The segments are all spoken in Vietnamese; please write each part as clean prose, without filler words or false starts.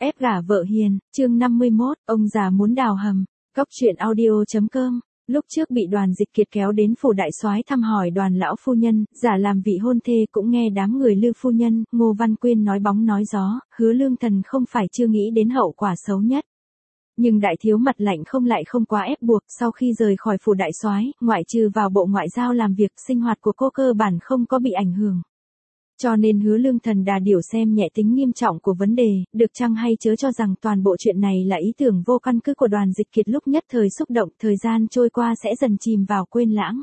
Ép gả vợ hiền, chương 51, ông già muốn đào hầm. Cóc truyện audio.com. Lúc trước bị Đoàn Dịch Kiệt kéo đến phủ đại soái thăm hỏi Đoàn lão phu nhân, giả làm vị hôn thê cũng nghe đám người Lư phu nhân, Ngô Văn Quyên nói bóng nói gió, Hứa Lương Thần không phải chưa nghĩ đến hậu quả xấu nhất. Nhưng đại thiếu mặt lạnh không lại không quá ép buộc, sau khi rời khỏi phủ đại soái, ngoại trừ vào bộ ngoại giao làm việc, sinh hoạt của cô cơ bản không có bị ảnh hưởng. Cho nên Hứa Lương Thần đà điểu xem nhẹ tính nghiêm trọng của vấn đề, được chăng hay chớ cho rằng toàn bộ chuyện này là ý tưởng vô căn cứ của Đoàn Dịch Kiệt lúc nhất thời xúc động, thời gian trôi qua sẽ dần chìm vào quên lãng.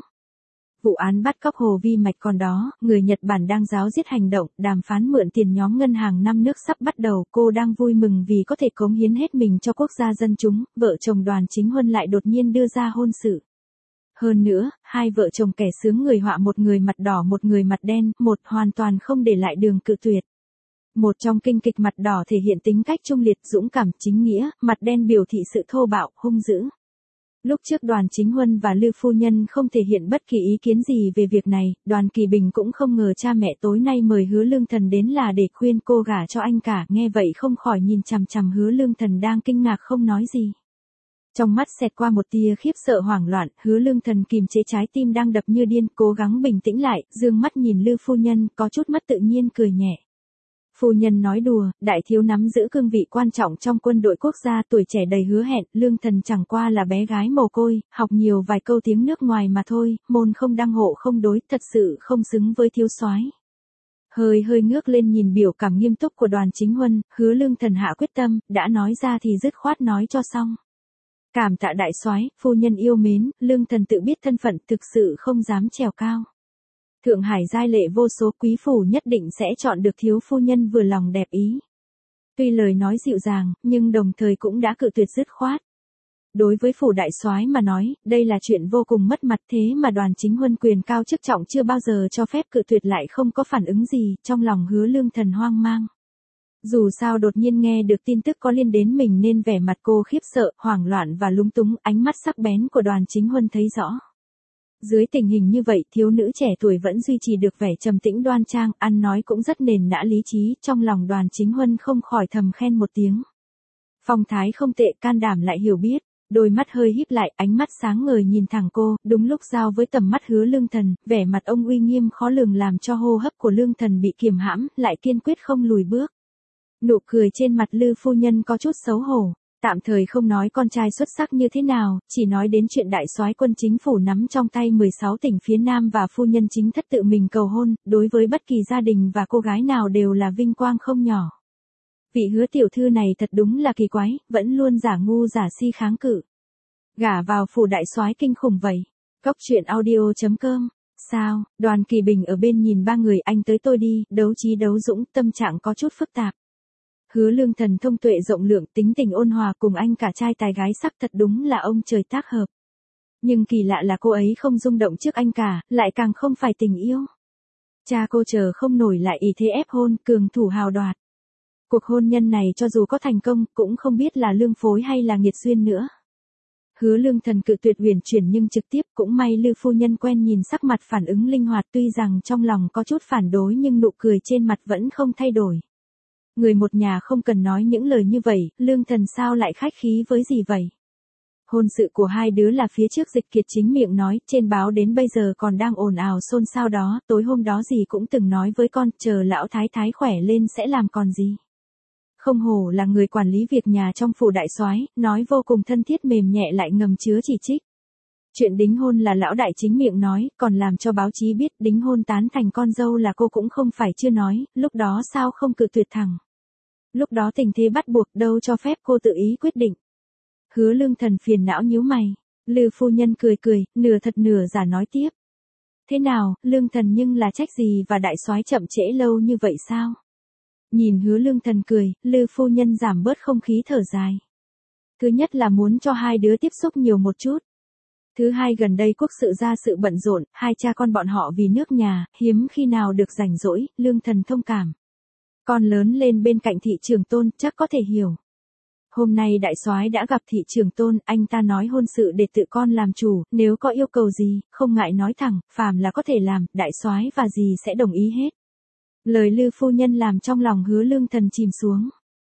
Vụ án bắt cóc Hồ Vi Mạch còn đó, người Nhật Bản đang ráo riết hành động, đàm phán mượn tiền nhóm ngân hàng 5 nước sắp bắt đầu, cô đang vui mừng vì có thể cống hiến hết mình cho quốc gia dân chúng, vợ chồng Đoàn Chính Huân lại đột nhiên đưa ra hôn sự. Hơn nữa, hai vợ chồng kẻ sướng người họa, một người mặt đỏ một người mặt đen, một hoàn toàn không để lại đường cự tuyệt. Một trong kinh kịch mặt đỏ thể hiện tính cách trung liệt, dũng cảm, chính nghĩa, mặt đen biểu thị sự thô bạo, hung dữ. Lúc trước Đoàn Chính Huân và Lư phu nhân không thể hiện bất kỳ ý kiến gì về việc này, Đoàn Kỳ Bình cũng không ngờ cha mẹ tối nay mời Hứa Lương Thần đến là để khuyên cô gả cho anh cả, nghe vậy không khỏi nhìn chằm chằm Hứa Lương Thần đang kinh ngạc không nói gì. Trong mắt xẹt qua một tia khiếp sợ hoảng loạn, Hứa Lương Thần kìm chế trái tim đang đập như điên, cố gắng bình tĩnh lại, dương mắt nhìn Lư phu nhân, có chút mất tự nhiên cười nhẹ. Phu nhân nói đùa, đại thiếu nắm giữ cương vị quan trọng trong quân đội quốc gia, tuổi trẻ đầy hứa hẹn, Lương Thần chẳng qua là bé gái mồ côi, học nhiều vài câu tiếng nước ngoài mà thôi, môn không đăng hộ không đối, thật sự không xứng với thiếu soái. Hơi ngước lên nhìn biểu cảm nghiêm túc của Đoàn Chính Huân, Hứa Lương Thần hạ quyết tâm, đã nói ra thì dứt khoát nói cho xong. Cảm tạ đại soái, phu nhân yêu mến, Lương Thần tự biết thân phận, thực sự không dám trèo cao. Thượng Hải giai lệ vô số, quý phủ nhất định sẽ chọn được thiếu phu nhân vừa lòng đẹp ý. Tuy lời nói dịu dàng, nhưng đồng thời cũng đã cự tuyệt dứt khoát. Đối với phủ đại soái mà nói, đây là chuyện vô cùng mất mặt, thế mà Đoàn Chính Huân quyền cao chức trọng chưa bao giờ cho phép cự tuyệt lại không có phản ứng gì, trong lòng Hứa Lương Thần hoang mang. Dù sao đột nhiên nghe được tin tức có liên đến mình nên vẻ mặt cô khiếp sợ, hoảng loạn và lúng túng, ánh mắt sắc bén của Đoàn Chính Huân thấy rõ. Dưới tình hình như vậy, thiếu nữ trẻ tuổi vẫn duy trì được vẻ trầm tĩnh đoan trang, ăn nói cũng rất nền nã lý trí, trong lòng Đoàn Chính Huân không khỏi thầm khen một tiếng. Phong thái không tệ, can đảm lại hiểu biết, đôi mắt hơi híp lại, ánh mắt sáng ngời nhìn thẳng cô, đúng lúc giao với tầm mắt Hứa Lương Thần, vẻ mặt ông uy nghiêm khó lường làm cho hô hấp của Lương Thần bị kiềm hãm, lại kiên quyết không lùi bước. Nụ cười trên mặt Lư phu nhân có chút xấu hổ, tạm thời không nói con trai xuất sắc như thế nào, chỉ nói đến chuyện đại soái quân chính phủ nắm trong tay 16 tỉnh phía Nam và phu nhân chính thất tự mình cầu hôn, đối với bất kỳ gia đình và cô gái nào đều là vinh quang không nhỏ. Vị Hứa tiểu thư này thật đúng là kỳ quái, vẫn luôn giả ngu giả si kháng cự. Gả vào phủ đại soái kinh khủng vậy. Cóc truyện audio.com. Sao? Đoàn Kỳ Bình ở bên nhìn ba người, anh tới tôi đi, đấu trí đấu dũng, tâm trạng có chút phức tạp. Hứa Lương Thần thông tuệ rộng lượng, tính tình ôn hòa, cùng anh cả trai tài gái sắc, thật đúng là ông trời tác hợp. Nhưng kỳ lạ là cô ấy không rung động trước anh cả, lại càng không phải tình yêu. Cha cô chờ không nổi lại ý thế ép hôn, cường thủ hào đoạt. Cuộc hôn nhân này cho dù có thành công, cũng không biết là lương phối hay là nghiệt duyên nữa. Hứa Lương Thần cự tuyệt huyền chuyển nhưng trực tiếp, cũng may Lư phu nhân quen nhìn sắc mặt phản ứng linh hoạt, tuy rằng trong lòng có chút phản đối nhưng nụ cười trên mặt vẫn không thay đổi. Người một nhà không cần nói những lời như vậy, Lương Thần sao lại khách khí với gì vậy? Hôn sự của hai đứa là phía trước Dịch Kiệt chính miệng nói, trên báo đến bây giờ còn đang ồn ào xôn xao đó, tối hôm đó gì cũng từng nói với con, chờ lão thái thái khỏe lên sẽ làm còn gì. Không hổ là người quản lý việc nhà trong phủ đại soái, nói vô cùng thân thiết mềm nhẹ lại ngầm chứa chỉ trích. Chuyện đính hôn là lão đại chính miệng nói, còn làm cho báo chí biết đính hôn tán thành con dâu là cô cũng không phải chưa nói, lúc đó sao không cự tuyệt thẳng. Lúc đó tình thế bắt buộc đâu cho phép cô tự ý quyết định. Hứa Lương Thần phiền não nhíu mày. Lư phu nhân cười cười, nửa thật nửa giả nói tiếp. Thế nào, Lương Thần nhưng là trách gì và đại soái chậm trễ lâu như vậy sao? Nhìn Hứa Lương Thần cười, Lư phu nhân giảm bớt không khí thở dài. Thứ nhất là muốn cho hai đứa tiếp xúc nhiều một chút. Thứ hai gần đây quốc sự ra sự bận rộn, hai cha con bọn họ vì nước nhà, hiếm khi nào được rảnh rỗi, Lương Thần thông cảm. Con lớn lên bên cạnh thị trưởng Tôn, chắc có thể hiểu. Hôm nay đại soái đã gặp thị trưởng Tôn, anh ta nói hôn sự để tự con làm chủ, nếu có yêu cầu gì, không ngại nói thẳng, phàm là có thể làm, đại soái và dì sẽ đồng ý hết. Lời Lư phu nhân làm trong lòng Hứa Lương Thần chìm xuống.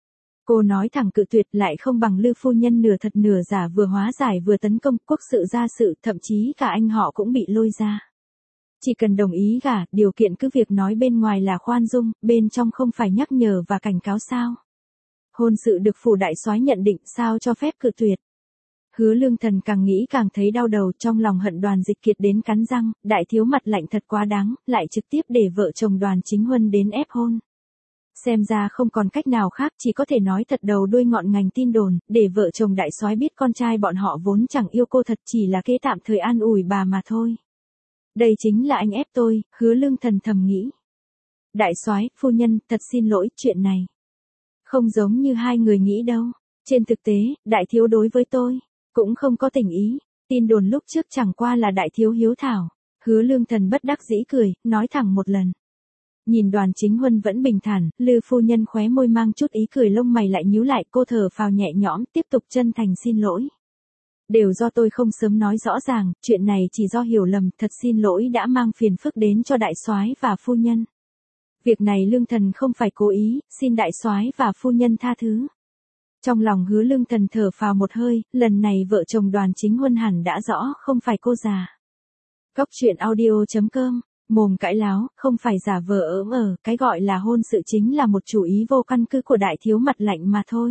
Cô nói thẳng cự tuyệt lại không bằng Lư phu nhân nửa thật nửa giả vừa hóa giải vừa tấn công quốc sự gia sự, thậm chí cả anh họ cũng bị lôi ra. Chỉ cần đồng ý gả, điều kiện cứ việc nói bên ngoài là khoan dung, bên trong không phải nhắc nhở và cảnh cáo sao. Hôn sự được phủ đại soái nhận định sao cho phép cự tuyệt. Hứa Lương Thần càng nghĩ càng thấy đau đầu, trong lòng hận Đoàn Dịch Kiệt đến cắn răng, đại thiếu mặt lạnh thật quá đáng, lại trực tiếp để vợ chồng Đoàn Chính Huân đến ép hôn. Xem ra không còn cách nào khác, chỉ có thể nói thật đầu đuôi ngọn ngành tin đồn, để vợ chồng đại soái biết con trai bọn họ vốn chẳng yêu cô thật, chỉ là kế tạm thời an ủi bà mà thôi. Đây chính là anh ép tôi, Hứa Lương Thần thầm nghĩ. Đại soái, phu nhân, thật xin lỗi, chuyện này không giống như hai người nghĩ đâu. Trên thực tế, đại thiếu đối với tôi cũng không có tình ý, tin đồn lúc trước chẳng qua là đại thiếu hiếu thảo. Hứa Lương Thần bất đắc dĩ cười, nói thẳng một lần. Nhìn Đoàn Chính Huân vẫn bình thản, Lư phu nhân khóe môi mang chút ý cười, lông mày lại nhíu lại, cô thở phào nhẹ nhõm, tiếp tục chân thành xin lỗi. Đều do tôi không sớm nói rõ ràng, chuyện này chỉ do hiểu lầm, thật xin lỗi đã mang phiền phức đến cho đại soái và phu nhân. Việc này Lương Thần không phải cố ý, xin đại soái và phu nhân tha thứ. Trong lòng Hứa Lương Thần thở phào một hơi, lần này vợ chồng Đoàn Chính Huân hẳn đã rõ không phải cô già. Cóc truyện audio.com, mồm cãi láo, không phải giả vờ cái gọi là hôn sự chính là một chủ ý vô căn cứ của đại thiếu mặt lạnh mà thôi.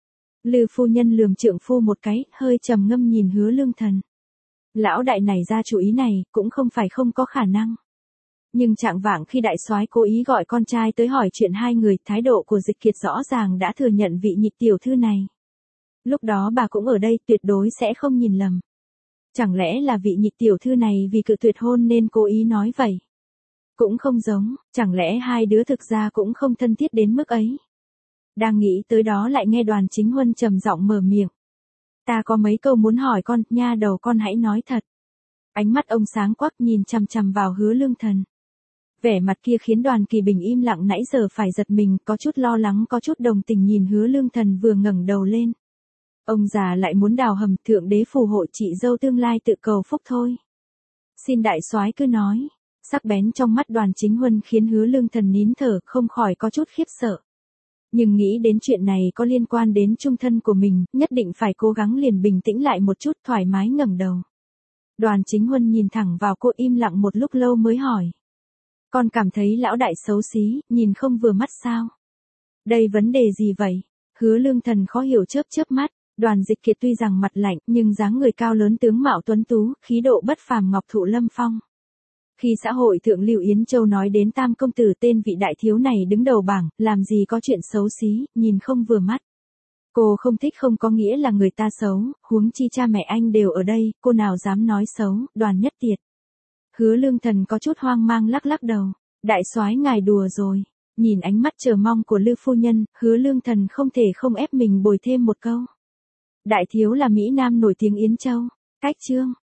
Lư phu nhân lườm trượng phu một cái, hơi trầm ngâm nhìn Hứa Lương Thần. Lão đại này ra chủ ý này, cũng không phải không có khả năng. Nhưng trạng vạng khi đại soái cố ý gọi con trai tới hỏi chuyện hai người, thái độ của Dịch Kiệt rõ ràng đã thừa nhận vị Nhị tiểu thư này. Lúc đó bà cũng ở đây, tuyệt đối sẽ không nhìn lầm. Chẳng lẽ là vị Nhị tiểu thư này vì cự tuyệt hôn nên cố ý nói vậy? Cũng không giống, chẳng lẽ hai đứa thực ra cũng không thân thiết đến mức ấy? Đang nghĩ tới đó lại nghe Đoàn Chính Huân trầm giọng mở miệng. Ta có mấy câu muốn hỏi con, nha đầu, con hãy nói thật. Ánh mắt ông sáng quắc nhìn chằm chằm vào Hứa Lương Thần. Vẻ mặt kia khiến Đoàn Kỳ Bình im lặng nãy giờ phải giật mình, có chút lo lắng có chút đồng tình nhìn Hứa Lương Thần vừa ngẩng đầu lên. Ông già lại muốn đào hầm, thượng đế phù hộ chị dâu tương lai tự cầu phúc thôi. Xin đại soái cứ nói. Sắc bén trong mắt Đoàn Chính Huân khiến Hứa Lương Thần nín thở, không khỏi có chút khiếp sợ. Nhưng nghĩ đến chuyện này có liên quan đến chung thân của mình, nhất định phải cố gắng liền bình tĩnh lại một chút, thoải mái ngẩng đầu. Đoàn Chính Huân nhìn thẳng vào cô, im lặng một lúc lâu mới hỏi. Con cảm thấy lão đại xấu xí, nhìn không vừa mắt sao? Đây vấn đề gì vậy? Hứa Lương Thần khó hiểu chớp chớp mắt. Đoàn Dịch Kiệt tuy rằng mặt lạnh, nhưng dáng người cao lớn, tướng mạo tuấn tú, khí độ bất phàm, ngọc thụ lâm phong. Khi xã hội thượng lưu Yến Châu nói đến tam công tử tên vị đại thiếu này đứng đầu bảng, làm gì có chuyện xấu xí, nhìn không vừa mắt. Cô không thích không có nghĩa là người ta xấu, huống chi cha mẹ anh đều ở đây, cô nào dám nói xấu, Đoàn Nhất Tiệt. Hứa Lương Thần có chút hoang mang lắc lắc đầu. Đại soái ngài đùa rồi. Nhìn ánh mắt chờ mong của Lư phu nhân, Hứa Lương Thần không thể không ép mình bồi thêm một câu. Đại thiếu là Mỹ Nam nổi tiếng Yến Châu. Cách chương.